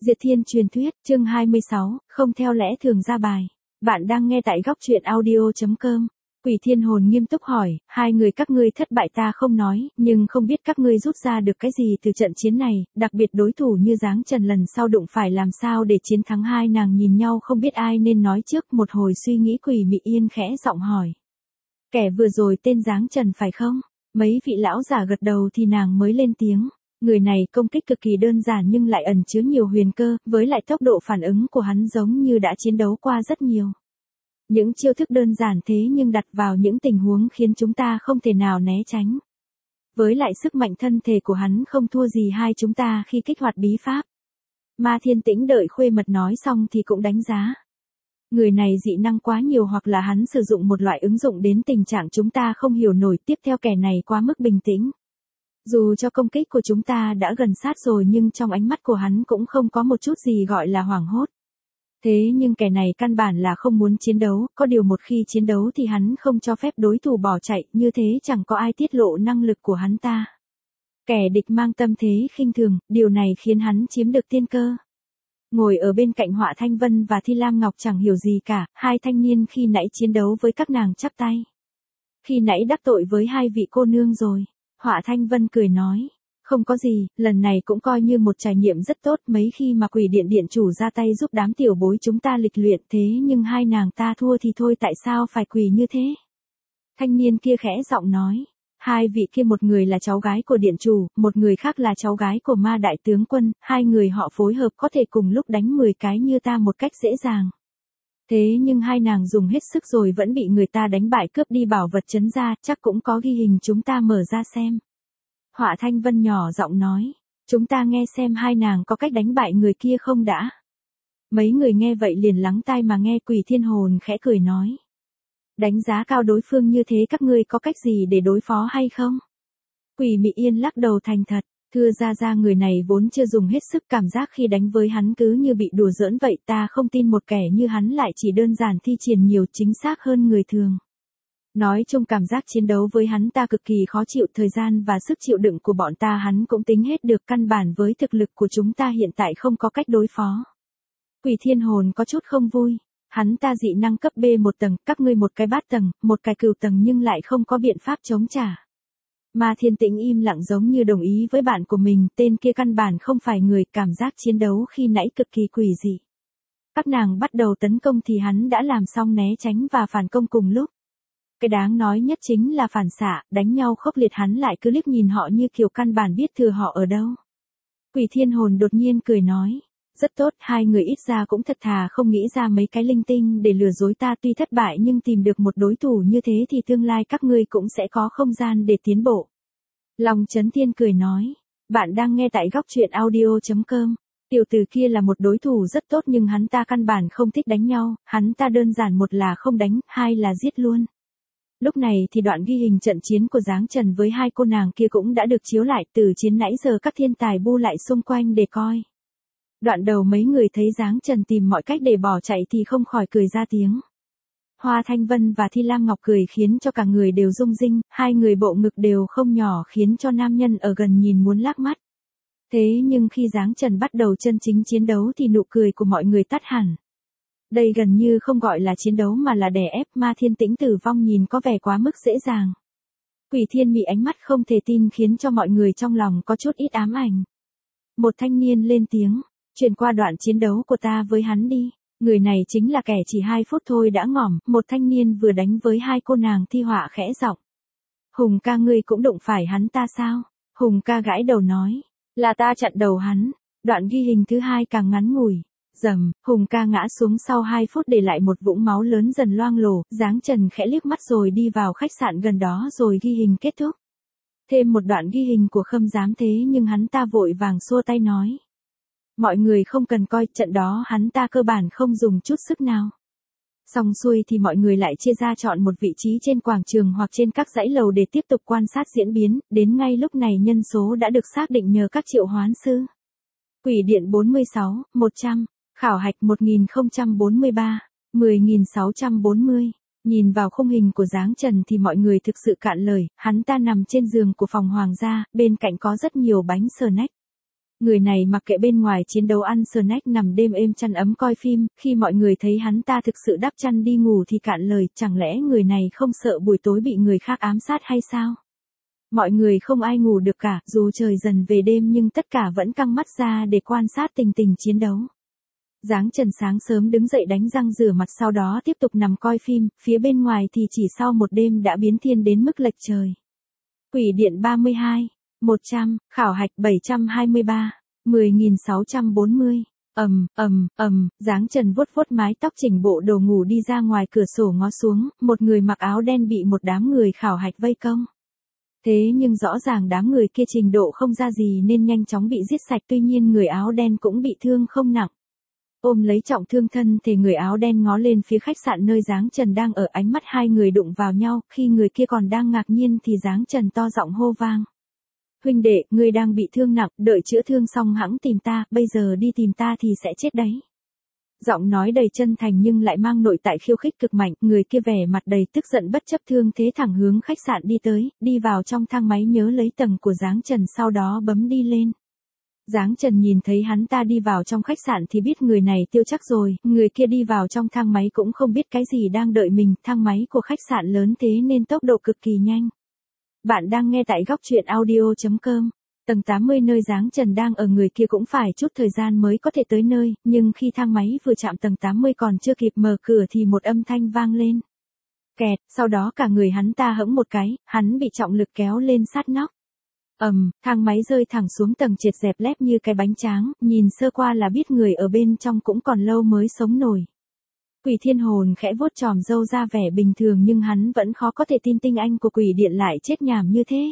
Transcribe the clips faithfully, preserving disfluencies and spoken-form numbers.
Diệt Thiên truyền thuyết, chương hai mươi sáu, không theo lẽ thường ra bài. Bạn đang nghe tại góc truyện audio chấm com. Quỷ Thiên Hồn nghiêm túc hỏi, hai người các ngươi thất bại ta không nói, nhưng không biết các ngươi rút ra được cái gì từ trận chiến này, đặc biệt đối thủ như Giáng Trần lần sau đụng phải làm sao để chiến thắng. Hai nàng nhìn nhau không biết ai nên nói trước, một hồi suy nghĩ Quỷ Mị Yên khẽ giọng hỏi. Kẻ vừa rồi tên Giáng Trần phải không? Mấy vị lão giả gật đầu thì nàng mới lên tiếng. Người này công kích cực kỳ đơn giản nhưng lại ẩn chứa nhiều huyền cơ, với lại tốc độ phản ứng của hắn giống như đã chiến đấu qua rất nhiều. Những chiêu thức đơn giản thế nhưng đặt vào những tình huống khiến chúng ta không thể nào né tránh. Với lại sức mạnh thân thể của hắn không thua gì hai chúng ta khi kích hoạt bí pháp. Ma Thiên Tĩnh đợi Khuê Mật nói xong thì cũng đánh giá. Người này dị năng quá nhiều hoặc là hắn sử dụng một loại ứng dụng đến tình trạng chúng ta không hiểu nổi. Tiếp theo kẻ này quá mức bình tĩnh. Dù cho công kích của chúng ta đã gần sát rồi nhưng trong ánh mắt của hắn cũng không có một chút gì gọi là hoảng hốt. Thế nhưng kẻ này căn bản là không muốn chiến đấu, có điều một khi chiến đấu thì hắn không cho phép đối thủ bỏ chạy, như thế chẳng có ai tiết lộ năng lực của hắn ta. Kẻ địch mang tâm thế khinh thường, điều này khiến hắn chiếm được tiên cơ. Ngồi ở bên cạnh Họa Thanh Vân và Thi Lam Ngọc chẳng hiểu gì cả, hai thanh niên khi nãy chiến đấu với các nàng chắp tay. Khi nãy đắc tội với hai vị cô nương rồi. Họa Thanh Vân cười nói, không có gì, lần này cũng coi như một trải nghiệm rất tốt. Mấy khi mà Quỷ Điện Điện chủ ra tay giúp đám tiểu bối chúng ta lịch luyện, thế nhưng hai nàng ta thua thì thôi, tại sao phải quỳ như thế? Thanh niên kia khẽ giọng nói, hai vị kia một người là cháu gái của điện chủ, một người khác là cháu gái của Ma đại tướng quân, hai người họ phối hợp có thể cùng lúc đánh mười cái như ta một cách dễ dàng. Thế nhưng hai nàng dùng hết sức rồi vẫn bị người ta đánh bại, cướp đi bảo vật trấn gia, chắc cũng có ghi hình, chúng ta mở ra xem. Họa Thanh Vân nhỏ giọng nói, chúng ta nghe xem hai nàng có cách đánh bại người kia không đã. Mấy người nghe vậy liền lắng tai mà nghe. Quỷ Thiên Hồn khẽ cười nói, đánh giá cao đối phương như thế các ngươi có cách gì để đối phó hay không? Quỷ Mị Yên lắc đầu thành thật. Thưa ra ra, người này vốn chưa dùng hết sức, cảm giác khi đánh với hắn cứ như bị đùa giỡn vậy, ta không tin một kẻ như hắn lại chỉ đơn giản thi triển nhiều chính xác hơn người thường. Nói chung cảm giác chiến đấu với hắn ta cực kỳ khó chịu, thời gian và sức chịu đựng của bọn ta hắn cũng tính hết được, căn bản với thực lực của chúng ta hiện tại không có cách đối phó. Quỷ Thiên Hồn có chút không vui, hắn ta dị năng cấp B một tầng, các ngươi một cái bát tầng, một cái cửu tầng nhưng lại không có biện pháp chống trả. Ma Thiên Tĩnh im lặng giống như đồng ý với bạn của mình, tên kia căn bản không phải người, cảm giác chiến đấu khi nãy cực kỳ quỷ dị. Các nàng bắt đầu tấn công thì hắn đã làm xong né tránh và phản công cùng lúc. Cái đáng nói nhất chính là phản xạ, đánh nhau khốc liệt hắn lại cứ liếc nhìn họ như kiểu căn bản biết thừa họ ở đâu. Quỷ Thiên Hồn đột nhiên cười nói, rất tốt, hai người ít ra cũng thật thà không nghĩ ra mấy cái linh tinh để lừa dối ta, tuy thất bại nhưng tìm được một đối thủ như thế thì tương lai các ngươi cũng sẽ có không gian để tiến bộ. Long Chấn Thiên cười nói, bạn đang nghe tại góc truyện audio chấm com. Tiểu tử kia là một đối thủ rất tốt nhưng hắn ta căn bản không thích đánh nhau, hắn ta đơn giản một là không đánh, hai là giết luôn. Lúc này thì đoạn ghi hình trận chiến của Giáng Trần với hai cô nàng kia cũng đã được chiếu lại, từ chiến nãy giờ các thiên tài bu lại xung quanh để coi. Đoạn đầu mấy người thấy Giáng Trần tìm mọi cách để bỏ chạy thì không khỏi cười ra tiếng. Hoa Thanh Vân và Thi Lam Ngọc cười khiến cho cả người đều rung rinh, hai người bộ ngực đều không nhỏ khiến cho nam nhân ở gần nhìn muốn lác mắt. Thế nhưng khi Giáng Trần bắt đầu chân chính chiến đấu thì nụ cười của mọi người tắt hẳn. Đây gần như không gọi là chiến đấu mà là đè ép. Ma Thiên Tĩnh tử vong nhìn có vẻ quá mức dễ dàng. Quỷ Thiên Mị ánh mắt không thể tin khiến cho mọi người trong lòng có chút ít ám ảnh. Một thanh niên lên tiếng, chuyển qua đoạn chiến đấu của ta với hắn đi. Người này chính là kẻ chỉ hai phút thôi đã ngỏm, một thanh niên vừa đánh với hai cô nàng. Thi Họa khẽ giọng, Hùng ca ngươi cũng đụng phải hắn ta sao? Hùng ca gãi đầu nói, là ta chặn đầu hắn. Đoạn ghi hình thứ hai càng ngắn ngủi. Dầm, Hùng ca ngã xuống sau hai phút để lại một vũng máu lớn dần loang lổ. Giáng Trần khẽ liếc mắt rồi đi vào khách sạn gần đó rồi ghi hình kết thúc. Thêm một đoạn ghi hình của Khâm Giám thế nhưng hắn ta vội vàng xua tay nói, mọi người không cần coi, trận đó hắn ta cơ bản không dùng chút sức nào. Xong xuôi thì mọi người lại chia ra chọn một vị trí trên quảng trường hoặc trên các dãy lầu để tiếp tục quan sát diễn biến. Đến ngay lúc này nhân số đã được xác định nhờ các triệu hoán sư. Quỷ Điện bốn mươi sáu, một trăm, khảo hạch một nghìn không trăm bốn mươi ba, mười nghìn sáu trăm bốn mươi. Nhìn vào khung hình của Giáng Trần thì mọi người thực sự cạn lời, hắn ta nằm trên giường của phòng hoàng gia, bên cạnh có rất nhiều bánh snack. Người này mặc kệ bên ngoài chiến đấu ăn snack nằm đêm êm chăn ấm coi phim, khi mọi người thấy hắn ta thực sự đắp chăn đi ngủ thì cạn lời, chẳng lẽ người này không sợ buổi tối bị người khác ám sát hay sao? Mọi người không ai ngủ được cả, dù trời dần về đêm nhưng tất cả vẫn căng mắt ra để quan sát tình tình chiến đấu. Giáng Trần sáng sớm đứng dậy đánh răng rửa mặt sau đó tiếp tục nằm coi phim, phía bên ngoài thì chỉ sau một đêm đã biến thiên đến mức lệch trời. Quỷ điện ba mươi hai, một trăm, khảo hạch bảy trăm hai mươi ba, mười nghìn sáu trăm bốn mươi. Ầm, ầm, ầm, Giáng Trần vuốt vuốt mái tóc chỉnh bộ đồ ngủ đi ra ngoài cửa sổ ngó xuống, một người mặc áo đen bị một đám người khảo hạch vây công. Thế nhưng rõ ràng đám người kia trình độ không ra gì nên nhanh chóng bị giết sạch, tuy nhiên người áo đen cũng bị thương không nặng. Ôm lấy trọng thương thân thì người áo đen ngó lên phía khách sạn nơi Giáng Trần đang ở, ánh mắt hai người đụng vào nhau, khi người kia còn đang ngạc nhiên thì Giáng Trần to giọng hô vang. Huynh đệ, ngươi đang bị thương nặng, đợi chữa thương xong hẵng tìm ta, bây giờ đi tìm ta thì sẽ chết đấy. Giọng nói đầy chân thành nhưng lại mang nội tại khiêu khích cực mạnh, người kia vẻ mặt đầy tức giận bất chấp thương thế thẳng hướng khách sạn đi tới, đi vào trong thang máy nhớ lấy tầng của Giáng Trần sau đó bấm đi lên. Giáng Trần nhìn thấy hắn ta đi vào trong khách sạn thì biết người này tiêu chắc rồi, người kia đi vào trong thang máy cũng không biết cái gì đang đợi mình, thang máy của khách sạn lớn thế nên tốc độ cực kỳ nhanh. Bạn đang nghe tại góc truyện audio chấm com. Tầng tám mươi nơi Giáng Trần đang ở, người kia cũng phải chút thời gian mới có thể tới nơi, nhưng khi thang máy vừa chạm tầng tám mươi còn chưa kịp mở cửa thì một âm thanh vang lên. Kẹt, sau đó cả người hắn ta hẫng một cái, hắn bị trọng lực kéo lên sát nóc. Ầm, um, thang máy rơi thẳng xuống tầng trệt dẹp lép như cái bánh tráng, nhìn sơ qua là biết người ở bên trong cũng còn lâu mới sống nổi. Quỷ Thiên Hồn khẽ vuốt chòm râu ra vẻ bình thường nhưng hắn vẫn khó có thể tin tinh anh của quỷ điện lại chết nhảm như thế.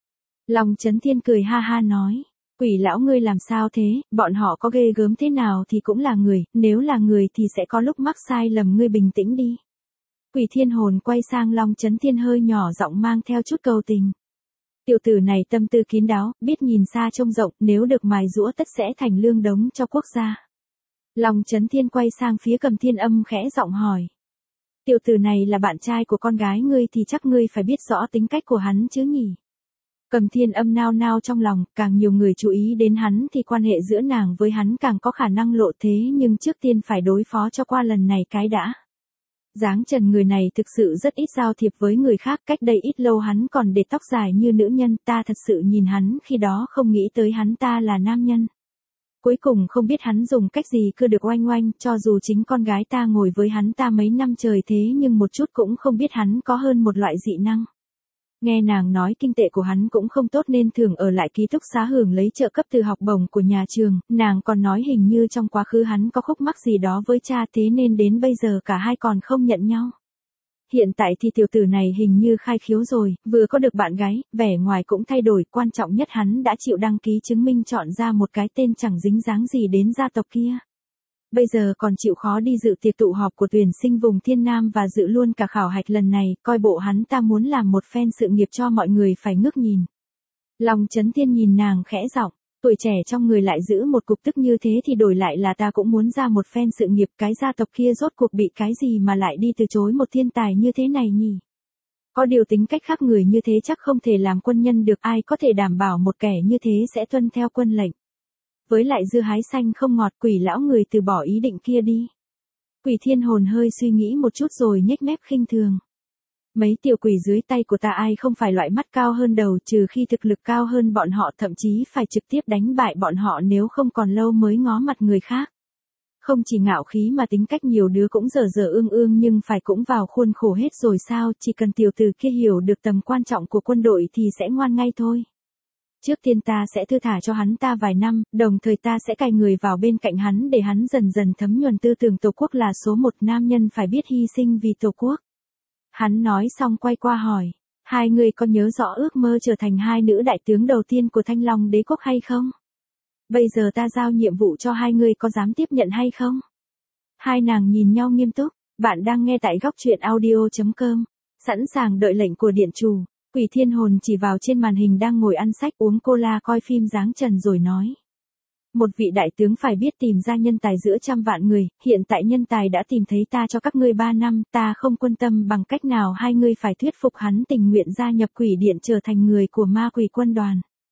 Long Chấn Thiên cười ha ha nói, quỷ lão ngươi làm sao thế, bọn họ có ghê gớm thế nào thì cũng là người, nếu là người thì sẽ có lúc mắc sai lầm, ngươi bình tĩnh đi. Quỷ Thiên Hồn quay sang Long Chấn Thiên hơi nhỏ giọng mang theo chút cầu tình. Tiểu tử này tâm tư kín đáo, biết nhìn xa trông rộng, nếu được mài giũa tất sẽ thành lương đống cho quốc gia. Long Chấn Thiên quay sang phía Cầm Thiên Âm khẽ giọng hỏi. Tiểu tử này là bạn trai của con gái ngươi thì chắc ngươi phải biết rõ tính cách của hắn chứ nhỉ? Cầm Thiên Âm nao nao trong lòng, càng nhiều người chú ý đến hắn thì quan hệ giữa nàng với hắn càng có khả năng lộ thế, nhưng trước tiên phải đối phó cho qua lần này cái đã. Giáng Trần người này thực sự rất ít giao thiệp với người khác, cách đây ít lâu hắn còn để tóc dài như nữ nhân, ta thật sự nhìn hắn khi đó không nghĩ tới hắn ta là nam nhân. Cuối cùng không biết hắn dùng cách gì cưa được oanh oanh, cho dù chính con gái ta ngồi với hắn ta mấy năm trời thế nhưng một chút cũng không biết hắn có hơn một loại dị năng. Nghe nàng nói kinh tệ của hắn cũng không tốt nên thường ở lại ký túc xá hưởng lấy trợ cấp từ học bổng của nhà trường, nàng còn nói hình như trong quá khứ hắn có khúc mắc gì đó với cha thế nên đến bây giờ cả hai còn không nhận nhau. Hiện tại thì tiểu tử này hình như khai khiếu rồi, vừa có được bạn gái, vẻ ngoài cũng thay đổi, quan trọng nhất hắn đã chịu đăng ký chứng minh chọn ra một cái tên chẳng dính dáng gì đến gia tộc kia. Bây giờ còn chịu khó đi dự tiệc tụ họp của tuyển sinh vùng Thiên Nam và dự luôn cả khảo hạch lần này, coi bộ hắn ta muốn làm một phen sự nghiệp cho mọi người phải ngước nhìn. Long Chấn Thiên nhìn nàng khẽ giọng, tuổi trẻ trong người lại giữ một cục tức như thế thì đổi lại là ta cũng muốn ra một phen sự nghiệp, cái gia tộc kia rốt cuộc bị cái gì mà lại đi từ chối một thiên tài như thế này nhỉ? Có điều tính cách khác người như thế chắc không thể làm quân nhân được, ai có thể đảm bảo một kẻ như thế sẽ tuân theo quân lệnh. Với lại dưa hái xanh không ngọt, quỷ lão người từ bỏ ý định kia đi. Quỷ Thiên Hồn hơi suy nghĩ một chút rồi nhếch mép khinh thường. Mấy tiểu quỷ dưới tay của ta ai không phải loại mắt cao hơn đầu, trừ khi thực lực cao hơn bọn họ, thậm chí phải trực tiếp đánh bại bọn họ, nếu không còn lâu mới ngó mặt người khác. Không chỉ ngạo khí mà tính cách nhiều đứa cũng dở dở ương ương nhưng phải cũng vào khuôn khổ hết rồi sao, chỉ cần tiểu tử kia hiểu được tầm quan trọng của quân đội thì sẽ ngoan ngay thôi. Trước tiên ta sẽ thư thả cho hắn ta vài năm, đồng thời ta sẽ cài người vào bên cạnh hắn để hắn dần dần thấm nhuần tư tưởng Tổ quốc là số một, nam nhân phải biết hy sinh vì Tổ quốc. Hắn nói xong quay qua hỏi, hai người có nhớ rõ ước mơ trở thành hai nữ đại tướng đầu tiên của Thanh Long đế quốc hay không? Bây giờ ta giao nhiệm vụ cho hai người, có dám tiếp nhận hay không? Hai nàng nhìn nhau nghiêm túc, bạn đang nghe tại góc truyện audio chấm com, sẵn sàng đợi lệnh của điện chủ. Quỷ Thiên Hồn chỉ vào trên màn hình đang ngồi ăn sách uống cola coi phim Giáng Trần rồi nói. Một vị đại tướng phải biết tìm ra nhân tài giữa trăm vạn người, hiện tại nhân tài đã tìm thấy, ta cho các ngươi ba năm, ta không quan tâm bằng cách nào hai ngươi phải thuyết phục hắn tình nguyện gia nhập quỷ điện trở thành người của ma quỷ quân đoàn.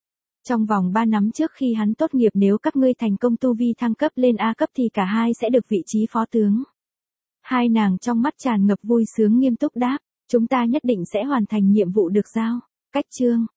Trong vòng ba năm trước khi hắn tốt nghiệp nếu các ngươi thành công tu vi thăng cấp lên A cấp thì cả hai sẽ được vị trí phó tướng. Hai nàng trong mắt tràn ngập vui sướng nghiêm túc đáp, chúng ta nhất định sẽ hoàn thành nhiệm vụ được giao. Cách chương